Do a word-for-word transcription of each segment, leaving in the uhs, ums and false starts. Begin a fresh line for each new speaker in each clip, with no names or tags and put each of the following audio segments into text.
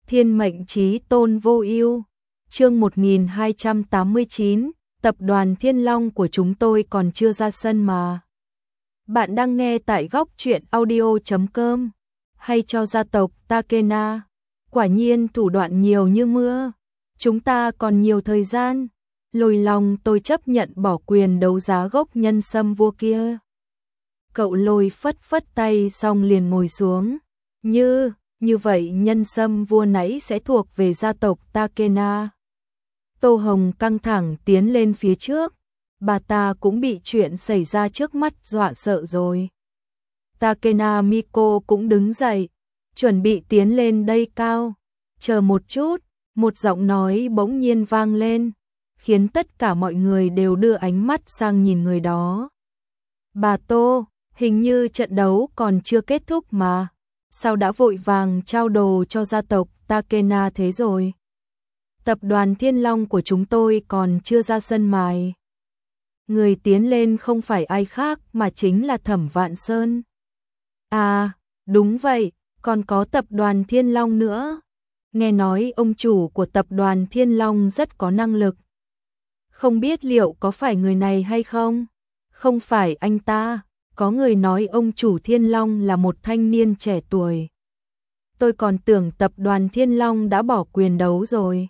Thiên mệnh chí tôn vô ưu. Chương một nghìn hai trăm tám mươi chín, tập đoàn Thiên Long của chúng tôi còn chưa ra sân mà. Bạn đang nghe tại góc truyện audio chấm com. Hay cho gia tộc Takena. Quả nhiên thủ đoạn nhiều như mưa. Chúng ta còn nhiều thời gian. Lồi lòng tôi chấp nhận bỏ quyền đấu giá gốc nhân sâm vua kia. Cậu Lôi phất phất tay xong liền ngồi xuống. Như, như vậy nhân sâm vua nãy sẽ thuộc về gia tộc Takena. Tô Hồng căng thẳng tiến lên phía trước. Bà ta cũng bị chuyện xảy ra trước mắt dọa sợ rồi. Takena Miko cũng đứng dậy, chuẩn bị tiến lên đây cao. Chờ một chút, một giọng nói bỗng nhiên vang lên, khiến tất cả mọi người đều đưa ánh mắt sang nhìn người đó. Bà Tô, hình như trận đấu còn chưa kết thúc mà, sao đã vội vàng trao đồ cho gia tộc Takena thế rồi? Tập đoàn Thiên Long của chúng tôi còn chưa ra sân mài. Người tiến lên không phải ai khác mà chính là Thẩm Vạn Sơn. À, đúng vậy, còn có tập đoàn Thiên Long nữa. Nghe nói ông chủ của tập đoàn Thiên Long rất có năng lực. Không biết liệu có phải người này hay không? Không phải anh ta, có người nói ông chủ Thiên Long là một thanh niên trẻ tuổi. Tôi còn tưởng tập đoàn Thiên Long đã bỏ quyền đấu rồi.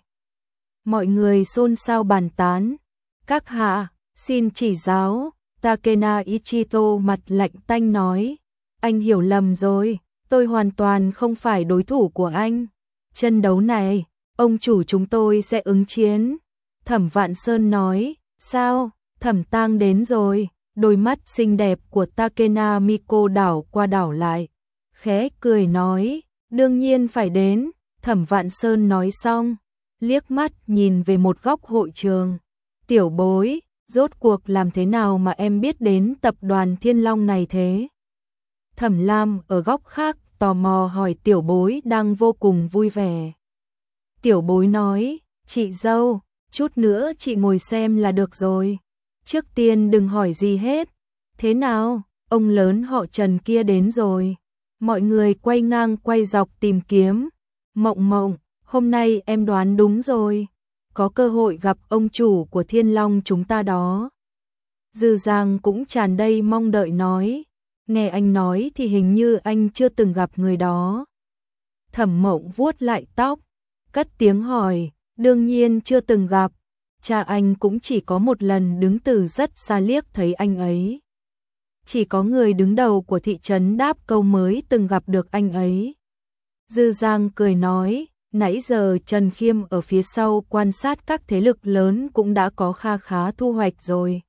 Mọi người xôn xao bàn tán. Các hạ, xin chỉ giáo. Takena Ichito mặt lạnh tanh nói. Anh hiểu lầm rồi, tôi hoàn toàn không phải đối thủ của anh. Trận đấu này, ông chủ chúng tôi sẽ ứng chiến. Thẩm Vạn Sơn nói. Sao, Thẩm Tang đến rồi. Đôi mắt xinh đẹp của Takena Miko đảo qua đảo lại. Khẽ cười nói. Đương nhiên phải đến. Thẩm Vạn Sơn nói xong, liếc mắt nhìn về một góc hội trường. Tiểu bối, rốt cuộc làm thế nào mà em biết đến tập đoàn Thiên Long này thế? Thẩm Lam ở góc khác tò mò hỏi tiểu bối đang vô cùng vui vẻ. Tiểu bối nói, chị dâu, chút nữa chị ngồi xem là được rồi. Trước tiên đừng hỏi gì hết. Thế nào, ông lớn họ Trần kia đến rồi. Mọi người quay ngang quay dọc tìm kiếm. Mộng Mộng, hôm nay em đoán đúng rồi. Có cơ hội gặp ông chủ của Thiên Long chúng ta đó. Dư Giang cũng tràn đầy mong đợi nói. Nghe anh nói thì hình như anh chưa từng gặp người đó. Thẩm Mộng vuốt lại tóc, cất tiếng hỏi, đương nhiên chưa từng gặp. Cha anh cũng chỉ có một lần đứng từ rất xa liếc thấy anh ấy. Chỉ có người đứng đầu của thị trấn Đáp Câu mới từng gặp được anh ấy. Dư Giang cười nói, nãy giờ Trần Khiêm ở phía sau quan sát các thế lực lớn cũng đã có kha khá thu hoạch rồi.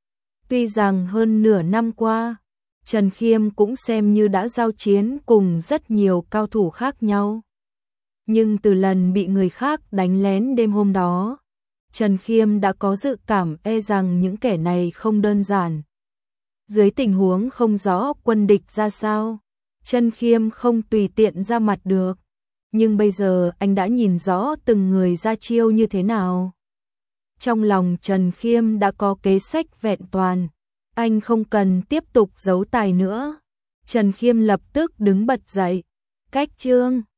Tuy rằng hơn nửa năm qua, Trần Khiêm cũng xem như đã giao chiến cùng rất nhiều cao thủ khác nhau. Nhưng từ lần bị người khác đánh lén đêm hôm đó, Trần Khiêm đã có dự cảm e rằng những kẻ này không đơn giản. Dưới tình huống không rõ quân địch ra sao, Trần Khiêm không tùy tiện ra mặt được. Nhưng bây giờ anh đã nhìn rõ từng người ra chiêu như thế nào. Trong lòng Trần Khiêm đã có kế sách vẹn toàn. Anh không cần tiếp tục giấu tài nữa. Trần Khiêm lập tức đứng bật dậy. Cách chương